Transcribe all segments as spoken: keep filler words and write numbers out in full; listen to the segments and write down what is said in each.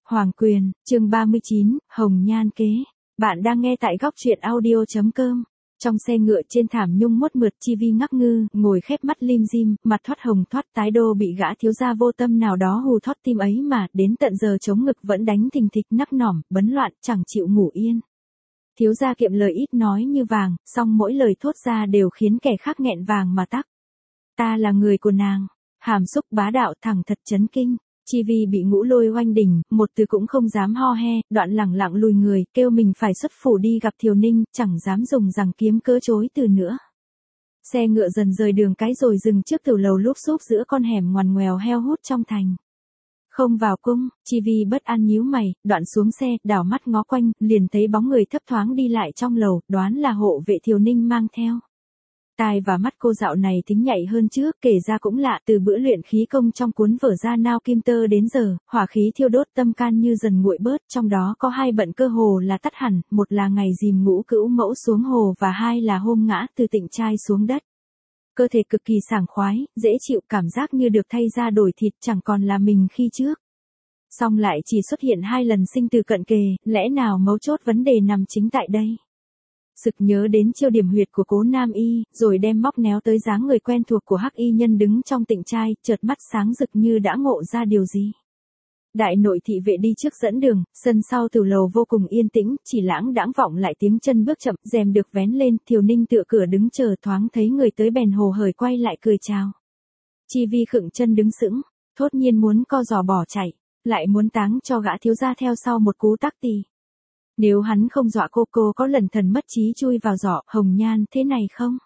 Hoàng Quyền, chương ba mươi chín, Hồng Nhan Kế. Bạn đang nghe tại góc truyện audio.com. Trong xe ngựa trên thảm nhung mốt mượt, Chi Vi ngắc ngư, ngồi khép mắt lim dim, mặt thoát hồng thoát tái đô bị gã thiếu gia vô tâm nào đó hù thoát tim ấy mà, đến tận giờ chống ngực vẫn đánh thình thịch nắc nỏm, bấn loạn, chẳng chịu ngủ yên. Thiếu gia kiệm lời ít nói như vàng, song mỗi lời thốt ra đều khiến kẻ khác nghẹn vàng mà tắc. Ta là người của nàng, hàm xúc bá đạo thẳng thật chấn kinh. Chi Vi bị ngũ lôi oanh đỉnh, một từ cũng không dám ho he, đoạn lẳng lặng lùi người, kêu mình phải xuất phủ đi gặp Thiều Ninh, chẳng dám dùng rằng kiếm cớ chối từ nữa. Xe ngựa dần rời đường cái rồi dừng trước tiểu lầu lúp xúp giữa con hẻm ngoằn ngoèo heo hút trong thành. Không vào cung, Chi Vi bất an nhíu mày, đoạn xuống xe, đảo mắt ngó quanh, liền thấy bóng người thấp thoáng đi lại trong lầu, đoán là hộ vệ Thiều Ninh mang theo. Tai và mắt cô dạo này tính nhạy hơn trước, kể ra cũng lạ, từ bữa luyện khí công trong cuốn vở Gia Nao Kim Tơ đến giờ, hỏa khí thiêu đốt tâm can như dần nguội bớt, trong đó có hai bận cơ hồ là tắt hẳn, một là ngày dìm ngũ cữu mẫu xuống hồ và hai là hôm ngã từ tịnh trai xuống đất. Cơ thể cực kỳ sảng khoái, dễ chịu, cảm giác như được thay da đổi thịt, chẳng còn là mình khi trước. Song lại chỉ xuất hiện hai lần sinh từ cận kề, lẽ nào mấu chốt vấn đề nằm chính tại đây? Sực nhớ đến chiêu điểm huyệt của Cố Nam Y, rồi đem móc néo tới dáng người quen thuộc của Hắc Y nhân đứng trong tịnh trai, chợt mắt sáng rực như đã ngộ ra điều gì. Đại nội thị vệ đi trước dẫn đường, sân sau tiểu lầu vô cùng yên tĩnh, chỉ lãng đãng vọng lại tiếng chân bước chậm, rèm được vén lên, Thiều Ninh tựa cửa đứng chờ, thoáng thấy người tới bèn hồ hởi quay lại cười chào. Chi Vi khựng chân đứng sững, thốt nhiên muốn co giò bỏ chạy, lại muốn táng cho gã thiếu gia theo sau một cú tắc tì. Nếu hắn không dọa cô, cô có lần thần mất trí chui vào giỏ Hồng Nhan thế này không?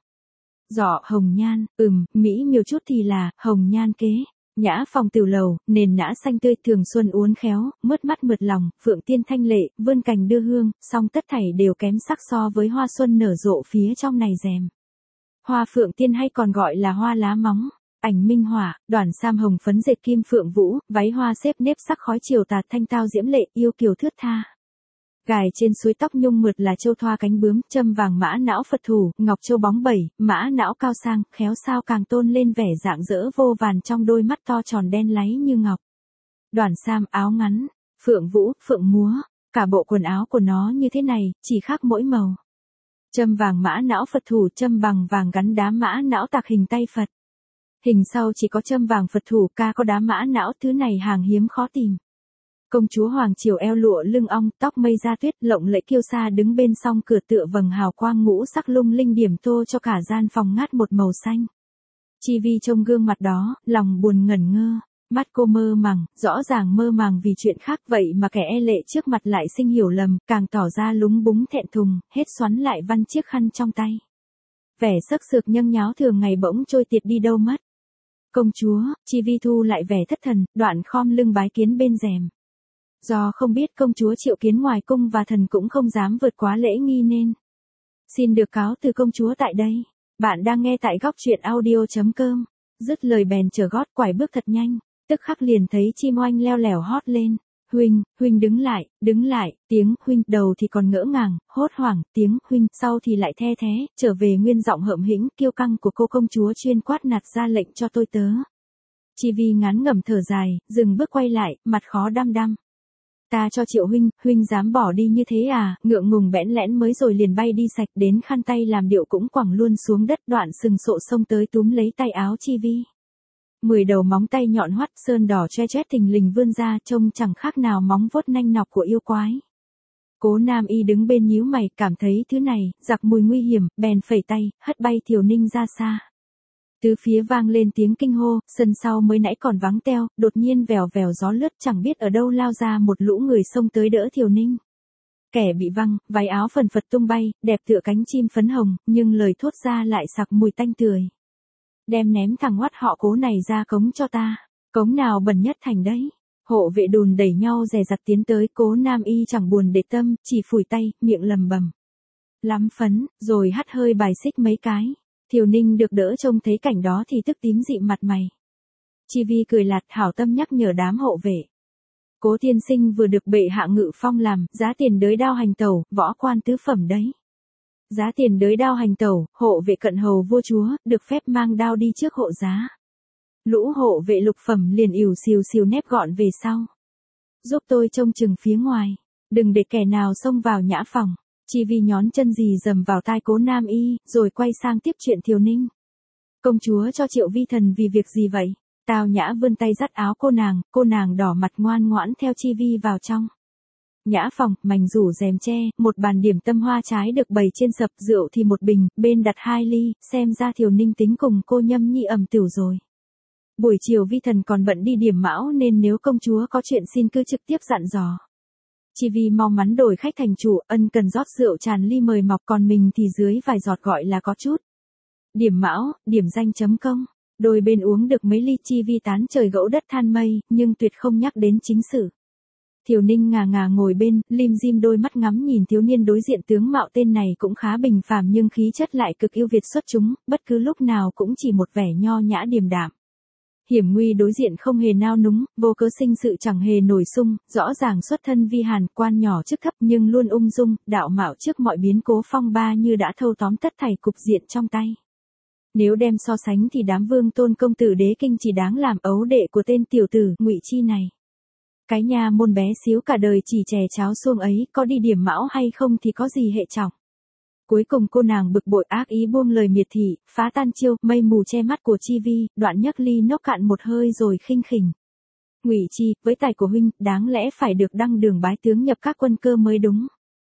Giỏ Hồng Nhan, ừm, mỹ miều chút thì là Hồng Nhan Kế. Nhã phòng tiểu lầu, nền nã xanh tươi, thường xuân uốn khéo, mướt mắt mượt lòng, phượng tiên thanh lệ, vươn cành đưa hương, song tất thảy đều kém sắc so với hoa xuân nở rộ phía trong này rèm. Hoa phượng tiên hay còn gọi là hoa lá móng, ảnh minh hỏa, đoàn sam hồng phấn dệt kim phượng vũ, váy hoa xếp nếp sắc khói chiều tà thanh tao diễm lệ, yêu kiều thướt tha. Gài trên suối tóc nhung mượt là châu thoa cánh bướm, châm vàng mã não Phật thủ, ngọc châu bóng bẩy, mã não cao sang, khéo sao càng tôn lên vẻ rạng rỡ vô vàn trong đôi mắt to tròn đen láy như ngọc. Đoàn sam áo ngắn, phượng vũ, phượng múa, cả bộ quần áo của nó như thế này, chỉ khác mỗi màu. Châm vàng mã não Phật thủ, châm bằng vàng gắn đá mã não tạc hình tay Phật. Hình sau chỉ có châm vàng Phật thủ, ca có đá mã não, thứ này hàng hiếm khó tìm. Công chúa hoàng triều eo lụa lưng ong, tóc mây da tuyết, lộng lẫy kiêu sa đứng bên song cửa tựa vầng hào quang ngũ sắc lung linh điểm tô cho cả gian phòng ngát một màu xanh. Chi Vi trông gương mặt đó, lòng buồn ngẩn ngơ, mắt cô mơ màng, rõ ràng mơ màng vì chuyện khác, vậy mà kẻ e lệ trước mặt lại sinh hiểu lầm, càng tỏ ra lúng búng thẹn thùng, hết xoắn lại văn chiếc khăn trong tay. Vẻ sắc sược nhâng nháo thường ngày bỗng trôi tiệt đi đâu mất. Công chúa, Chi Vi thu lại vẻ thất thần, đoạn khom lưng bái kiến bên rèm. Do không biết công chúa triệu kiến ngoài cung và thần cũng không dám vượt quá lễ nghi nên xin được cáo từ công chúa tại đây. Bạn đang nghe tại góc truyện audio.com. Dứt lời bèn trở gót quải bước thật nhanh, tức khắc liền thấy chim oanh leo lẻo hót lên. Huynh, huynh đứng lại, đứng lại, tiếng huynh đầu thì còn ngỡ ngàng, hốt hoảng, tiếng huynh sau thì lại the thế, trở về nguyên giọng hậm hĩnh kiêu căng của cô công chúa chuyên quát nạt ra lệnh cho tôi tớ. Chi Vi ngán ngẩm thở dài, dừng bước quay lại, mặt khó đăm đăm. Ta cho Triệu huynh, huynh dám bỏ đi như thế à, ngượng ngùng bẽn lẽn mới rồi liền bay đi sạch, đến khăn tay làm điệu cũng quẳng luôn xuống đất, đoạn sừng sộ xông tới túm lấy tay áo Chi Vi. Mười đầu móng tay nhọn hoắt sơn đỏ choe choét thình lình vươn ra, trông chẳng khác nào móng vuốt nanh nọc của yêu quái. Cố Nam Y đứng bên nhíu mày, cảm thấy thứ này giặc mùi nguy hiểm, bèn phẩy tay, hất bay Thiều Ninh ra xa. Tứ phía vang lên tiếng kinh hô, sân sau mới nãy còn vắng teo, đột nhiên vèo vèo gió lướt, chẳng biết ở đâu lao ra một lũ người xông tới đỡ Thiều Ninh. Kẻ bị văng, váy áo phần phật tung bay, đẹp tựa cánh chim phấn hồng, nhưng lời thốt ra lại sặc mùi tanh tưởi. Đem ném thằng oát họ Cố này ra cống cho ta, cống nào bẩn nhất thành đấy. Hộ vệ đùn đẩy nhau dè dặt tiến tới, Cố Nam Y chẳng buồn để tâm, chỉ phủi tay, miệng lầm bầm. Lắm phấn, rồi hắt hơi bài xích mấy cái. Thiều Ninh được đỡ trông thấy cảnh đó thì tức tím dị mặt mày. Chi Vi cười lạt hảo tâm nhắc nhở đám hộ vệ. Cố tiên sinh vừa được bệ hạ ngự phong làm, giá tiền đới đao hành tẩu, võ quan tứ phẩm đấy. Giá tiền đới đao hành tẩu, hộ vệ cận hầu vua chúa, được phép mang đao đi trước hộ giá. Lũ hộ vệ lục phẩm liền ỉu xìu xìu nép gọn về sau. giúp tôi trông chừng phía ngoài, đừng để kẻ nào xông vào nhã phòng. Chi Vi nhón chân dì dầm vào tai Cố Nam Y, rồi quay sang tiếp chuyện Thiều Ninh. Công chúa cho Triệu Vi Thần vì việc gì vậy? Tào Nhã vươn tay dắt áo cô nàng, cô nàng đỏ mặt ngoan ngoãn theo Chi Vi vào trong. Nhã phòng, mành rủ rèm tre, một bàn điểm tâm hoa trái được bày trên sập, rượu thì một bình, bên đặt hai ly, xem ra Thiều Ninh tính cùng cô Nhâm Nhi ẩm tửu rồi. Buổi chiều Vi Thần còn bận đi điểm mão nên nếu công chúa có chuyện xin cứ trực tiếp dặn dò. Chi Vi mau mắn đổi khách thành chủ, ân cần rót rượu tràn ly mời mọc, còn mình thì dưới vài giọt gọi là có chút. Điểm mão, điểm danh chấm công. Đôi bên uống được mấy ly, Chi Vi tán trời gẫu đất than mây, nhưng tuyệt không nhắc đến chính sự. Thiều Ninh ngà ngà ngồi bên, lim dim đôi mắt ngắm nhìn thiếu niên đối diện, tướng mạo tên này cũng khá bình phàm nhưng khí chất lại cực yêu Việt xuất chúng, bất cứ lúc nào cũng chỉ một vẻ nho nhã điềm đạm. Hiểm nguy đối diện không hề nao núng, vô cớ sinh sự chẳng hề nổi sung, rõ ràng xuất thân vi hàn, quan nhỏ chức thấp nhưng luôn ung dung, đạo mạo trước mọi biến cố phong ba như đã thâu tóm tất thảy cục diện trong tay. Nếu đem so sánh thì đám vương tôn công tử đế kinh chỉ đáng làm ấu đệ của tên tiểu tử Ngụy Chi này. Cái nhà môn bé xíu cả đời chỉ chè cháo xuông ấy, có đi điểm mão hay không thì có gì hệ trọng. Cuối cùng cô nàng bực bội ác ý buông lời miệt thị, phá tan chiêu, mây mù che mắt của Chi Vi, đoạn nhấc ly nốc cạn một hơi rồi khinh khỉnh. Ngụy Chi, với tài của huynh, đáng lẽ phải được đăng đường bái tướng nhập các quân cơ mới đúng.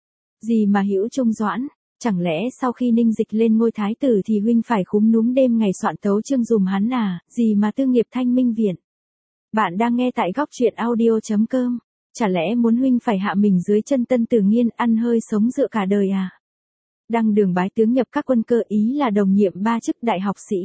Gì mà hữu trung doãn, chẳng lẽ sau khi Ninh Dịch lên ngôi thái tử thì huynh phải khúm núm đêm ngày soạn tấu chương dùm hắn à, gì mà tư nghiệp thanh minh viện. Bạn đang nghe tại góc truyện audio chấm com. Chả lẽ muốn huynh phải hạ mình dưới chân Tân Tử Nghiên ăn hơi sống dựa cả đời à? Đăng đường bái tướng nhập các quân cơ ý là đồng nhiệm ba chức đại học sĩ.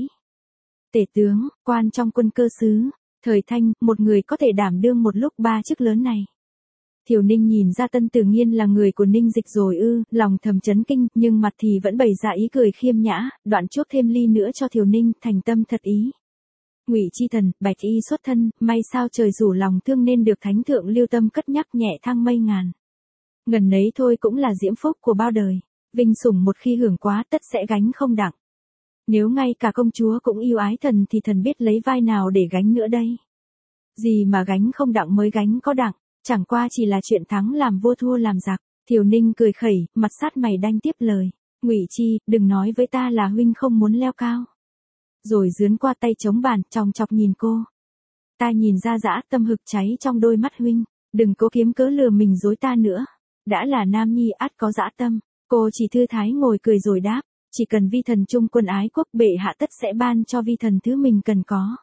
Tể tướng, quan trong quân cơ sứ, thời Thanh, một người có thể đảm đương một lúc ba chức lớn này. Thiều Ninh nhìn ra Tân Tử Nghiên là người của Ninh Dịch rồi ư, lòng thầm chấn kinh, nhưng mặt thì vẫn bày ra ý cười khiêm nhã, đoạn chuốc thêm ly nữa cho Thiều Ninh, thành tâm thật ý. Ngụy Chi thần, bạch y xuất thân, may sao trời rủ lòng thương nên được thánh thượng lưu tâm cất nhắc nhẹ thăng mây ngàn. Ngần nấy thôi cũng là diễm phúc của bao đời, vinh sủng một khi hưởng quá tất sẽ gánh không đặng. Nếu ngay cả công chúa cũng yêu ái thần thì thần biết lấy vai nào để gánh nữa đây. Gì mà gánh không đặng mới gánh có đặng, chẳng qua chỉ là chuyện thắng làm vua thua làm giặc. Thiều Ninh cười khẩy, mặt sát mày đanh tiếp lời. Ngụy Chi, đừng nói với ta là huynh không muốn leo cao. Rồi dướn qua tay chống bàn, chòng chọc nhìn cô. Ta nhìn ra dã tâm hực cháy trong đôi mắt huynh, đừng cố kiếm cớ lừa mình dối ta nữa. Đã là nam nhi ắt có dã tâm, cô chỉ thư thái ngồi cười rồi đáp, chỉ cần vi thần trung quân ái quốc bệ hạ tất sẽ ban cho vi thần thứ mình cần có.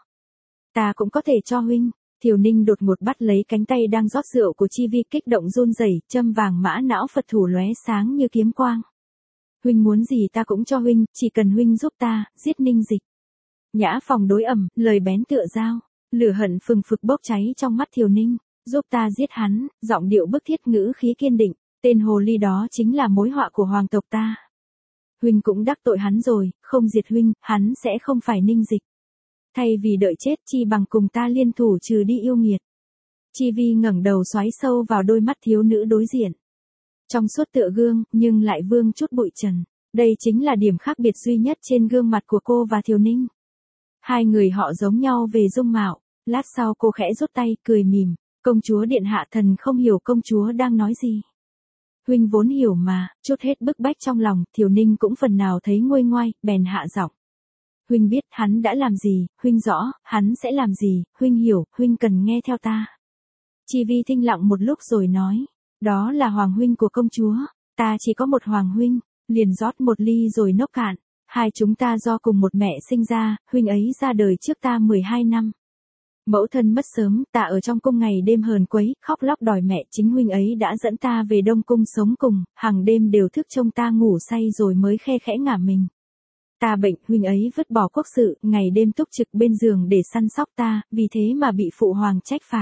Ta cũng có thể cho huynh. Thiều Ninh đột ngột bắt lấy cánh tay đang rót rượu của Chi Vi, kích động run rẩy, châm vàng mã não Phật thủ lóe sáng như kiếm quang. Huynh muốn gì ta cũng cho huynh, chỉ cần huynh giúp ta, giết Ninh Dịch. Nhã phòng đối ẩm, lời bén tựa dao, lửa hận phừng phực bốc cháy trong mắt Thiều Ninh, giúp ta giết hắn, giọng điệu bức thiết ngữ khí kiên định, tên hồ ly đó chính là mối họa của hoàng tộc ta. Huynh cũng đắc tội hắn rồi, không diệt huynh, hắn sẽ không phải Ninh Dịch. Thay vì đợi chết chi bằng cùng ta liên thủ trừ đi yêu nghiệt. Chi Vi ngẩng đầu xoáy sâu vào đôi mắt thiếu nữ đối diện. Trong suốt tựa gương, nhưng lại vương chút bụi trần. Đây chính là điểm khác biệt duy nhất trên gương mặt của cô và Thiều Ninh. Hai người họ giống nhau về dung mạo. Lát sau cô khẽ rút tay, cười mỉm. Công chúa điện hạ, thần không hiểu công chúa đang nói gì. Huynh vốn hiểu mà, chút hết bức bách trong lòng, Thiều Ninh cũng phần nào thấy nguôi ngoai, bèn hạ giọng. Huynh biết hắn đã làm gì, huynh rõ, hắn sẽ làm gì, huynh hiểu, huynh cần nghe theo ta. Chi Vi thinh lặng một lúc rồi nói, đó là hoàng huynh của công chúa, ta chỉ có một hoàng huynh, liền rót một ly rồi nốc cạn. Hai chúng ta do cùng một mẹ sinh ra, huynh ấy ra đời trước ta mười hai năm. Mẫu thân mất sớm, ta ở trong cung ngày đêm hờn quấy, khóc lóc đòi mẹ, chính huynh ấy đã dẫn ta về Đông Cung sống cùng, hàng đêm đều thức trông ta ngủ say rồi mới khe khẽ ngả mình. Ta bệnh, huynh ấy vứt bỏ quốc sự, ngày đêm túc trực bên giường để săn sóc ta, vì thế mà bị phụ hoàng trách phạt.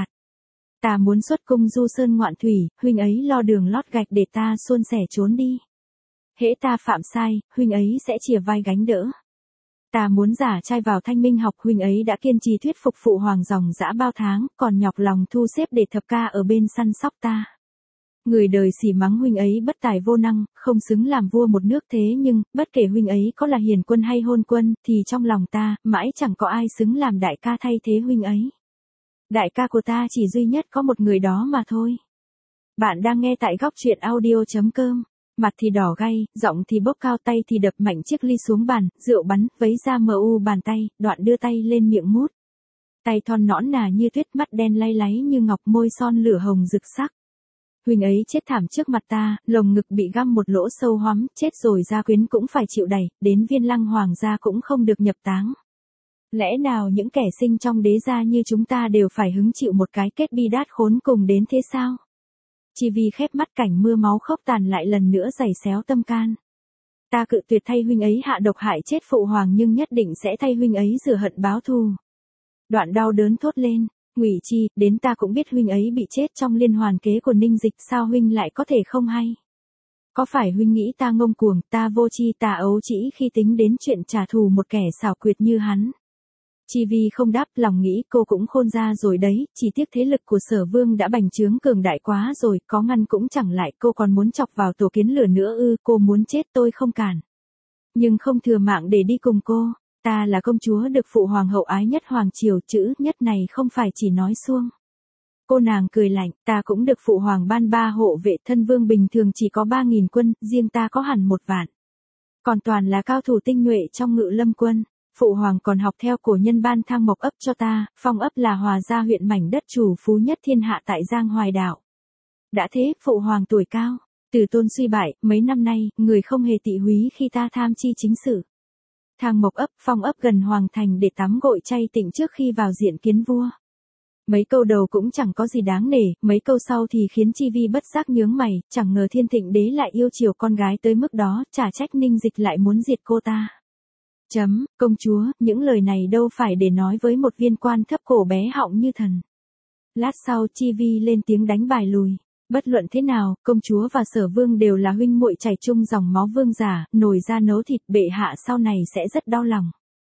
Ta muốn xuất cung du sơn ngoạn thủy, huynh ấy lo đường lót gạch để ta suôn sẻ trốn đi. Hễ ta phạm sai, huynh ấy sẽ chìa vai gánh đỡ. Ta muốn giả trai vào Thanh Minh học, huynh ấy đã kiên trì thuyết phục phụ hoàng dòng dã bao tháng, còn nhọc lòng thu xếp để thập ca ở bên săn sóc ta. Người đời xỉ mắng huynh ấy bất tài vô năng, không xứng làm vua một nước, thế nhưng, bất kể huynh ấy có là hiền quân hay hôn quân, thì trong lòng ta, mãi chẳng có ai xứng làm đại ca thay thế huynh ấy. Đại ca của ta chỉ duy nhất có một người đó mà thôi. Bạn đang nghe tại góc truyện audio.com. Mặt thì đỏ gay, giọng thì bốc cao, tay thì đập mạnh chiếc ly xuống bàn, rượu bắn, vấy ra mờ u bàn tay, đoạn đưa tay lên miệng mút. Tay thon nõn nà như tuyết, mắt đen lay láy như ngọc, môi son lửa hồng rực sắc. Huynh ấy chết thảm trước mặt ta, lồng ngực bị găm một lỗ sâu hoắm, chết rồi gia quyến cũng phải chịu đày, đến Viên Lăng hoàng gia cũng không được nhập táng. Lẽ nào những kẻ sinh trong đế gia như chúng ta đều phải hứng chịu một cái kết bi đát khốn cùng đến thế sao? Chỉ vì khép mắt cảnh mưa máu khốc tàn lại lần nữa giày xéo tâm can. Ta cự tuyệt thay huynh ấy hạ độc hại chết phụ hoàng, nhưng nhất định sẽ thay huynh ấy rửa hận báo thù. Đoạn đau đớn thốt lên, Ngụy Chi, đến ta cũng biết huynh ấy bị chết trong liên hoàn kế của Ninh Dịch, sao huynh lại có thể không hay? Có phải huynh nghĩ ta ngông cuồng, ta vô tri, ta ấu trĩ khi tính đến chuyện trả thù một kẻ xảo quyệt như hắn? Chi Vi không đáp, lòng nghĩ cô cũng khôn ra rồi đấy, chỉ tiếc thế lực của Sở Vương đã bành trướng cường đại quá rồi, có ngăn cũng chẳng lại, cô còn muốn chọc vào tổ kiến lửa nữa ư? Cô muốn chết tôi không cản, nhưng không thừa mạng để đi cùng cô. Ta là công chúa được phụ hoàng hậu ái nhất hoàng triều, chữ nhất này không phải chỉ nói suông. Cô nàng cười lạnh, ta cũng được phụ hoàng ban ba hộ vệ, thân vương bình thường chỉ có ba nghìn quân, riêng ta có hẳn một vạn. Còn toàn là cao thủ tinh nhuệ trong Ngự Lâm quân. Phụ hoàng còn học theo cổ nhân ban Thang Mộc ấp cho ta, Phong ấp là Hòa Gia huyện mảnh đất chủ phú nhất thiên hạ tại Giang Hoài đảo. Đã thế, phụ hoàng tuổi cao, từ tôn suy bại, mấy năm nay, người không hề tị húy khi ta tham chi chính sự. Thang Mộc ấp, Phong ấp gần hoàng thành để tắm gội chay tịnh trước khi vào diện kiến vua. Mấy câu đầu cũng chẳng có gì đáng nể, mấy câu sau thì khiến Chi Vi bất giác nhướng mày, chẳng ngờ Thiên Thịnh đế lại yêu chiều con gái tới mức đó, chả trách Ninh Dịch lại muốn diệt cô ta. Chấm, công chúa, những lời này đâu phải để nói với một viên quan thấp cổ bé họng như thần. Lát sau Chi Vi lên tiếng đánh bài lùi. Bất luận thế nào, công chúa và Sở Vương đều là huynh muội chảy chung dòng máu vương giả, nồi ra nấu thịt, bệ hạ sau này sẽ rất đau lòng.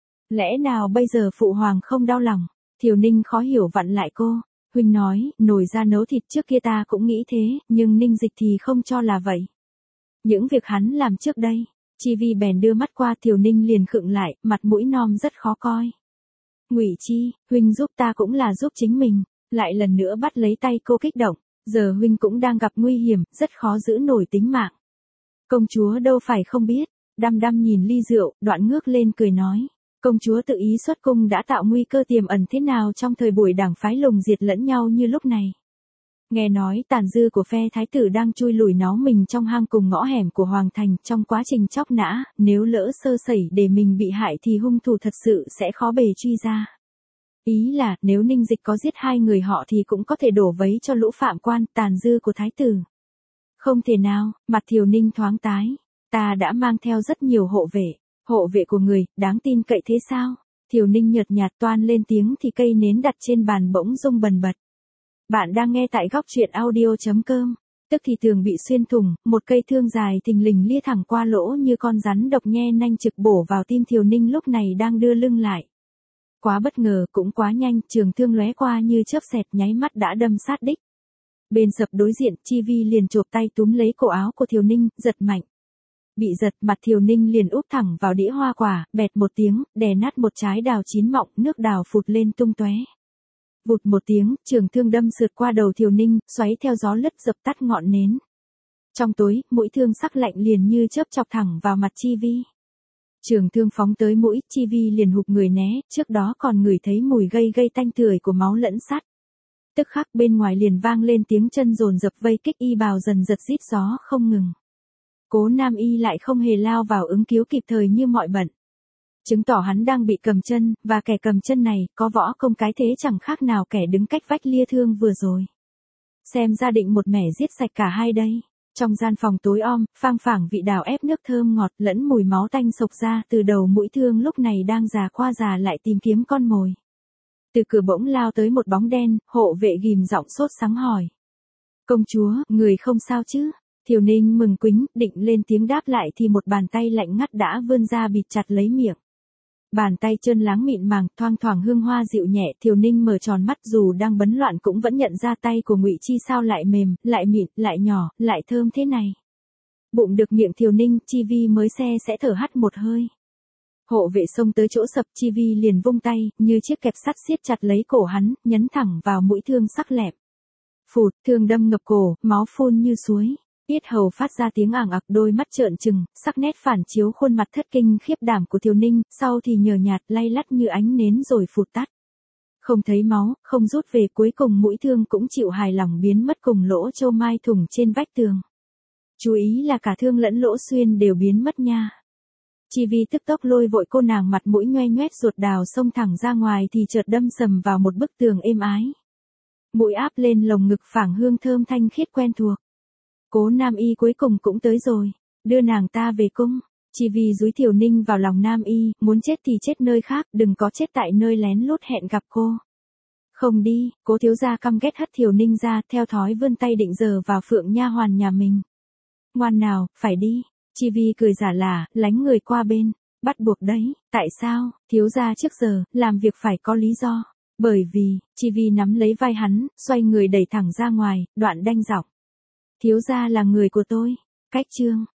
Lẽ nào bây giờ phụ hoàng không đau lòng? Thiều Ninh khó hiểu vặn lại cô. Huynh nói, nồi ra nấu thịt, trước kia ta cũng nghĩ thế, nhưng Ninh Dịch thì không cho là vậy. Những việc hắn làm trước đây. Chi Vi bèn đưa mắt qua, Thiều Ninh liền khựng lại, mặt mũi nom rất khó coi. Ngụy Chi, huynh giúp ta cũng là giúp chính mình. Lại lần nữa bắt lấy tay cô kích động. Giờ huynh cũng đang gặp nguy hiểm, rất khó giữ nổi tính mạng. Công chúa đâu phải không biết. Đăm đăm nhìn ly rượu, đoạn ngước lên cười nói. Công chúa tự ý xuất cung đã tạo nguy cơ tiềm ẩn thế nào trong thời buổi đảng phái lùng diệt lẫn nhau như lúc này. Nghe nói tàn dư của phe thái tử đang chui lùi náu mình trong hang cùng ngõ hẻm của hoàng thành, trong quá trình chóc nã, nếu lỡ sơ sẩy để mình bị hại thì hung thủ thật sự sẽ khó bề truy ra. Ý là, nếu Ninh Dịch có giết hai người họ thì cũng có thể đổ vấy cho lũ phạm quan, tàn dư của thái tử. Không thể nào, mặt Thiều Ninh thoáng tái. Ta đã mang theo rất nhiều hộ vệ. Hộ vệ của người, đáng tin cậy thế sao? Thiều Ninh nhợt nhạt toan lên tiếng thì cây nến đặt trên bàn bỗng rung bần bật. Bạn đang nghe tại góc truyện audio.com. Tức thì tường bị xuyên thủng, một cây thương dài thình lình lia thẳng qua lỗ như con rắn độc nhe nanh trực bổ vào tim Thiều Ninh lúc này đang đưa lưng lại. Quá bất ngờ, cũng quá nhanh, trường thương lóe qua như chớp xẹt, nháy mắt đã đâm sát đích. Bên sập đối diện, Chi Vi liền chộp tay túm lấy cổ áo của Thiều Ninh, giật mạnh. Bị giật, mặt Thiều Ninh liền úp thẳng vào đĩa hoa quả, bẹt một tiếng, đè nát một trái đào chín mọng, nước đào phụt lên tung tóe. Vụt một tiếng, trường thương đâm sượt qua đầu Thiều Ninh, xoáy theo gió lướt dập tắt ngọn nến. Trong tối, mũi thương sắc lạnh liền như chớp chọc thẳng vào mặt Chi Vi. Trường thương phóng tới mũi, Chi Vi liền hụt người né, trước đó còn ngửi thấy mùi gây gây tanh tưởi của máu lẫn sắt. Tức khắc bên ngoài liền vang lên tiếng chân dồn dập vây kích, y bào dần giật rít gió không ngừng. Cố Nam Y lại không hề lao vào ứng cứu kịp thời như mọi bận. Chứng tỏ hắn đang bị cầm chân, và kẻ cầm chân này, có võ công cái thế chẳng khác nào kẻ đứng cách vách lia thương vừa rồi. Xem ra định một mẻ giết sạch cả hai đây. Trong gian phòng tối om, phang phảng vị đào ép nước thơm ngọt lẫn mùi máu tanh sộc ra từ đầu mũi thương lúc này đang già qua già lại tìm kiếm con mồi. Từ cửa bỗng lao tới một bóng đen, hộ vệ ghim giọng sốt sắng hỏi. Công chúa, người không sao chứ? Thiều Ninh mừng quính, định lên tiếng đáp lại thì một bàn tay lạnh ngắt đã vươn ra bịt chặt lấy miệng. Bàn tay trơn láng mịn màng, thoang thoảng hương hoa dịu nhẹ, Thiều Ninh mở tròn mắt, dù đang bấn loạn cũng vẫn nhận ra tay của Ngụy Chi sao lại mềm, lại mịn, lại nhỏ, lại thơm thế này. Bụng được miệng Thiều Ninh, Chi Vi mới xe sẽ thở hắt một hơi. Hộ vệ xông tới chỗ sập, Chi Vi liền vung tay, như chiếc kẹp sắt siết chặt lấy cổ hắn, nhấn thẳng vào mũi thương sắc lẹm. Phụt, thương đâm ngập cổ, máu phun như suối. Yết hầu phát ra tiếng ảng ặc, đôi mắt trợn trừng, sắc nét phản chiếu khuôn mặt thất kinh khiếp đảm của Thiều Ninh, sau thì nhờ nhạt lay lắt như ánh nến rồi phụt tắt. Không thấy máu, không rút về, cuối cùng mũi thương cũng chịu hài lòng biến mất cùng lỗ châu mai thủng trên vách tường. Chú ý là cả thương lẫn lỗ xuyên đều biến mất nha. Chi Vi tức tốc lôi vội cô nàng mặt mũi nhoe nhoét ruột đào xông thẳng ra ngoài thì chợt đâm sầm vào một bức tường êm ái. Mũi áp lên lồng ngực phảng hương thơm thanh khiết quen thuộc. Cố Nam Y cuối cùng cũng tới rồi, đưa nàng ta về cung. Chi Vi dúi Thiều Ninh vào lòng Nam Y, muốn chết thì chết nơi khác, đừng có chết tại nơi lén lút hẹn gặp cô. Không đi, Cố thiếu gia căm ghét hất Thiều Ninh ra, theo thói vươn tay định giở vào Phượng nha hoàn nhà mình. Ngoan nào, phải đi. Chi Vi cười giả lả, lánh người qua bên. Bắt buộc đấy, tại sao? Thiếu gia trước giờ, làm việc phải có lý do. Bởi vì, Chi Vi nắm lấy vai hắn, xoay người đẩy thẳng ra ngoài, đoạn đanh giọng. Thiếu gia là người của tôi. Cách chương.